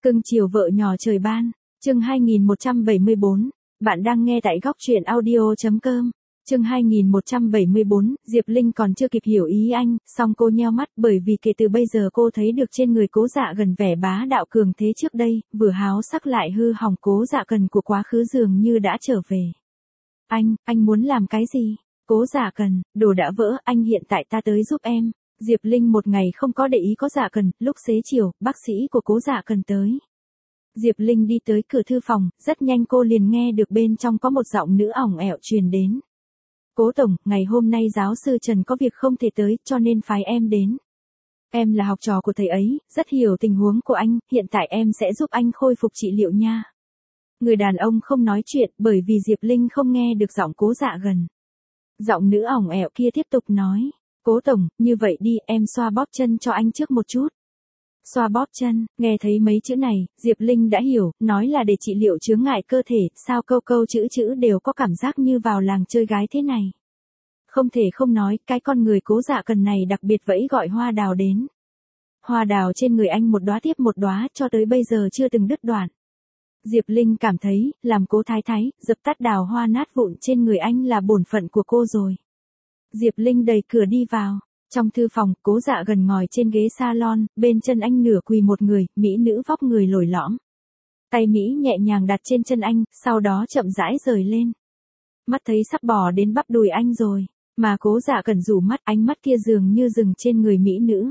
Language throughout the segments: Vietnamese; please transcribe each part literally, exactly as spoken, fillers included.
Cưng chiều vợ nhỏ trời ban, chương hai nghìn một trăm bảy mươi bốn, bạn đang nghe tại góc truyện audio.com. Chương hai nghìn một trăm bảy mươi bốn, Diệp Linh còn chưa kịp hiểu ý anh, song cô nheo mắt bởi vì kể từ bây giờ cô thấy được trên người Cố Dạ Gần vẻ bá đạo cường thế trước đây, vừa háo sắc lại hư hỏng Cố Dạ Cần của quá khứ dường như đã trở về. Anh, anh muốn làm cái gì? Cố Dạ Cần, đồ đã vỡ, anh hiện tại ta tới giúp em. Diệp Linh một ngày không có để ý Cố Dạ Cần, lúc xế chiều, bác sĩ của Cố Dạ Cần tới. Diệp Linh đi tới cửa thư phòng, rất nhanh cô liền nghe được bên trong có một giọng nữ ỏng ẻo truyền đến. Cố tổng, ngày hôm nay giáo sư Trần có việc không thể tới, cho nên phái em đến. Em là học trò của thầy ấy, rất hiểu tình huống của anh, hiện tại em sẽ giúp anh khôi phục trị liệu nha. Người đàn ông không nói chuyện bởi vì Diệp Linh không nghe được giọng Cố Dạ Gần. Giọng nữ ỏng ẻo kia tiếp tục nói, Cố tổng, như vậy đi, em xoa bóp chân cho anh trước một chút. Xoa bóp chân, nghe thấy mấy chữ này, Diệp Linh đã hiểu, nói là để trị liệu chướng ngại cơ thể, sao câu câu chữ chữ đều có cảm giác như vào làng chơi gái thế này. Không thể không nói, cái con người Cố Dạ Cần này đặc biệt vẫy gọi hoa đào đến. Hoa đào trên người anh một đóa tiếp một đóa cho tới bây giờ chưa từng đứt đoạn. Diệp Linh cảm thấy, làm Cố thái thái, dập tắt đào hoa nát vụn trên người anh là bổn phận của cô rồi. Diệp Linh đẩy cửa đi vào. Trong thư phòng, Cố Dạ Gần ngồi trên ghế salon, bên chân anh nửa quỳ một người, mỹ nữ vóc người lồi lõm. Tay Mỹ nhẹ nhàng đặt trên chân anh, sau đó chậm rãi rời lên. Mắt thấy sắp bò đến bắp đùi anh rồi, mà Cố Dạ Cần rủ mắt, ánh mắt kia dường như dừng trên người mỹ nữ.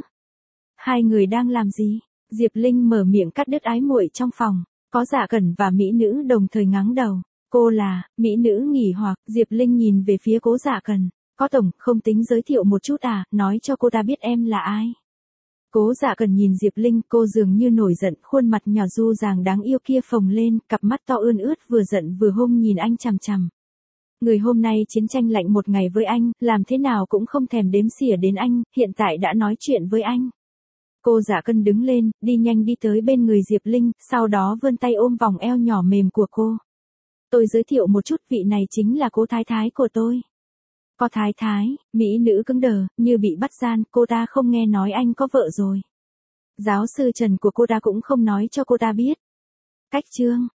Hai người đang làm gì? Diệp Linh mở miệng cắt đứt ái muội trong phòng. Có Dạ Cần và mỹ nữ đồng thời ngáng đầu. Cô là, mỹ nữ nghỉ hoặc, Diệp Linh nhìn về phía Cố Dạ Cần. Có tổng, không tính giới thiệu một chút à, nói cho cô ta biết em là ai. Cố Dạ Cần nhìn Diệp Linh, cô dường như nổi giận, khuôn mặt nhỏ du dàng đáng yêu kia phồng lên, cặp mắt to ươn ướt vừa giận vừa hung nhìn anh chằm chằm. Người hôm nay chiến tranh lạnh một ngày với anh, làm thế nào cũng không thèm đếm xỉa đến anh, hiện tại đã nói chuyện với anh. Cô Dạ Cần đứng lên, đi nhanh đi tới bên người Diệp Linh, sau đó vươn tay ôm vòng eo nhỏ mềm của cô. Tôi giới thiệu một chút, vị này chính là Cố thái thái của tôi. Có thái thái, mỹ nữ cứng đờ, như bị bắt gian, cô ta không nghe nói anh có vợ rồi. Giáo sư Trần của cô ta cũng không nói cho cô ta biết. Cách chương,